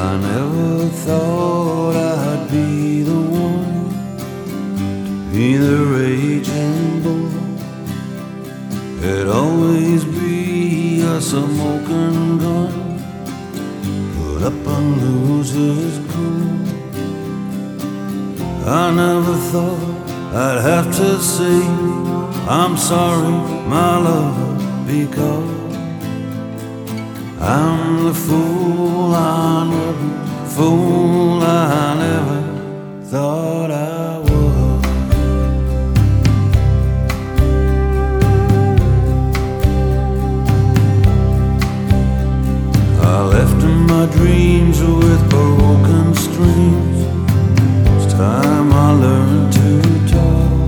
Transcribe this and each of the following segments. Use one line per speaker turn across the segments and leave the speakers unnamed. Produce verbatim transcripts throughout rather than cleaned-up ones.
I never thought I'd be the one to be the raging bull. It'd always be a smoking gun, put up and lose his cool. I never thought I'd have to say I'm sorry, my love, because I'm the fool I never, fool I never thought I was. I left in my dreams with broken strings. It's time I learned to talk.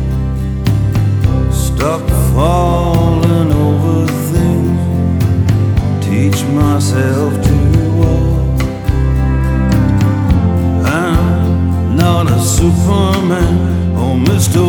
Stop falling over things, teach myself to walk. I'm not a Superman or Mister